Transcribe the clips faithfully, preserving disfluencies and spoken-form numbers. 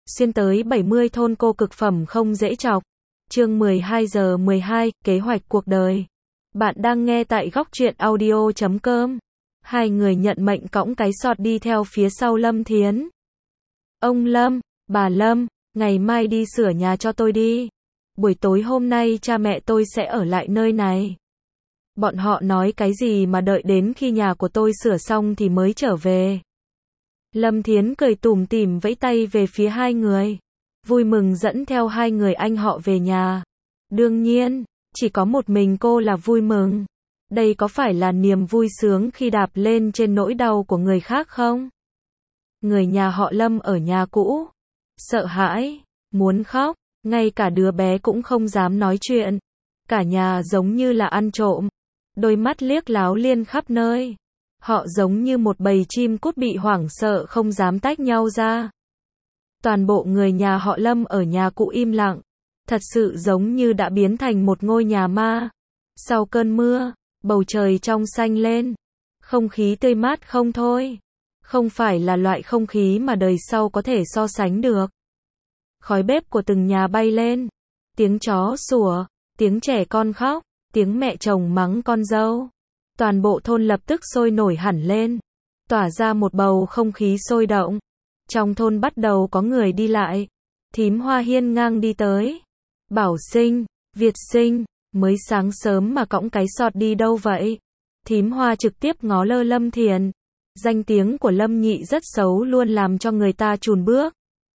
xuyên tới bảy mươi thôn cô cực phẩm không dễ chọc. Chương mười hai giờ mười hai, kế hoạch cuộc đời. Bạn đang nghe tại góc truyện audio chấm com. Hai người nhận mệnh cõng cái sọt đi theo phía sau Lâm Thiến. Ông Lâm, bà Lâm, ngày mai đi sửa nhà cho tôi đi. Buổi tối hôm nay cha mẹ tôi sẽ ở lại nơi này. Bọn họ nói cái gì mà đợi đến khi nhà của tôi sửa xong thì mới trở về. Lâm Thiến cười tủm tỉm vẫy tay về phía hai người. Vui mừng dẫn theo hai người anh họ về nhà. Đương nhiên, chỉ có một mình cô là vui mừng. Đây có phải là niềm vui sướng khi đạp lên trên nỗi đau của người khác không? Người nhà họ Lâm ở nhà cũ. Sợ hãi, muốn khóc, ngay cả đứa bé cũng không dám nói chuyện. Cả nhà giống như là ăn trộm. Đôi mắt liếc láo liên khắp nơi. Họ giống như một bầy chim cút bị hoảng sợ không dám tách nhau ra. Toàn bộ người nhà họ Lâm ở nhà cũ im lặng. Thật sự giống như đã biến thành một ngôi nhà ma. Sau cơn mưa, bầu trời trong xanh lên. Không khí tươi mát không thôi. Không phải là loại không khí mà đời sau có thể so sánh được. Khói bếp của từng nhà bay lên. Tiếng chó sủa, tiếng trẻ con khóc, tiếng mẹ chồng mắng con dâu. Toàn bộ thôn lập tức sôi nổi hẳn lên. Tỏa ra một bầu không khí sôi động. Trong thôn bắt đầu có người đi lại. Thím Hoa hiên ngang đi tới. Bảo Sinh, Việt Sinh, mới sáng sớm mà cõng cái sọt đi đâu vậy? Thím Hoa trực tiếp ngó lơ Lâm Thiền. Danh tiếng của Lâm Nhị rất xấu luôn làm cho người ta chùn bước.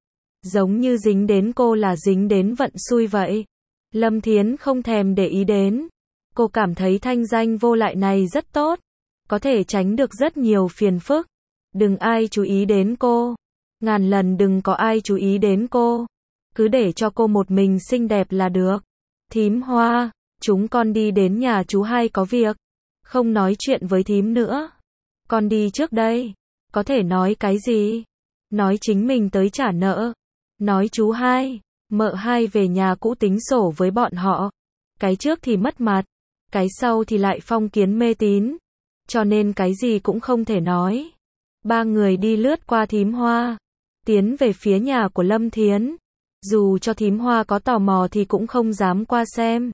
Giống như dính đến cô là dính đến vận xui vậy. Lâm Thiến không thèm để ý đến. Cô cảm thấy thanh danh vô lại này rất tốt. Có thể tránh được rất nhiều phiền phức. Đừng ai chú ý đến cô. Ngàn lần đừng có ai chú ý đến cô. Cứ để cho cô một mình xinh đẹp là được. Thím Hoa, chúng con đi đến nhà chú hai có việc. Không nói chuyện với thím nữa. Con đi trước đây. Có thể nói cái gì? Nói chính mình tới trả nợ. Nói chú hai, mợ hai về nhà cũ tính sổ với bọn họ. Cái trước thì mất mặt. Cái sau thì lại phong kiến mê tín. Cho nên cái gì cũng không thể nói. Ba người đi lướt qua thím Hoa. Tiến về phía nhà của Lâm Thiến. Dù cho thím Hoa có tò mò thì cũng không dám qua xem.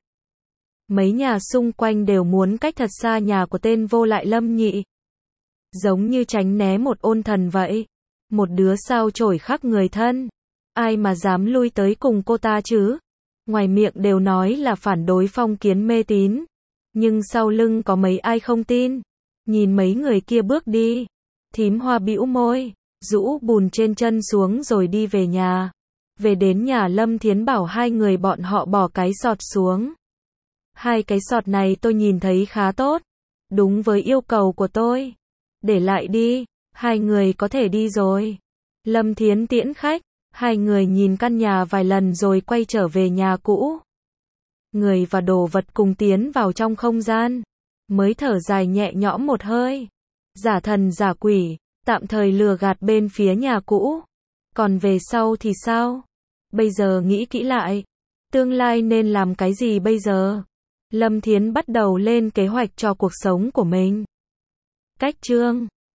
Mấy nhà xung quanh đều muốn cách thật xa nhà của tên vô lại Lâm Nhị. Giống như tránh né một ôn thần vậy. Một đứa sao chổi khắc người thân. Ai mà dám lui tới cùng cô ta chứ? Ngoài miệng đều nói là phản đối phong kiến mê tín. Nhưng sau lưng có mấy ai không tin. Nhìn mấy người kia bước đi. Thím Hoa bĩu môi, rũ bùn trên chân xuống rồi đi về nhà. Về đến nhà Lâm Thiến bảo hai người bọn họ bỏ cái sọt xuống. Hai cái sọt này tôi nhìn thấy khá tốt. Đúng với yêu cầu của tôi. Để lại đi, hai người có thể đi rồi. Lâm Thiến tiễn khách. Hai người nhìn căn nhà vài lần rồi quay trở về nhà cũ. Người và đồ vật cùng tiến vào trong không gian. Mới thở dài nhẹ nhõm một hơi. Giả thần giả quỷ, tạm thời lừa gạt bên phía nhà cũ. Còn về sau thì sao? Bây giờ nghĩ kỹ lại. Tương lai nên làm cái gì bây giờ? Lâm Thiến bắt đầu lên kế hoạch cho cuộc sống của mình. Cách chương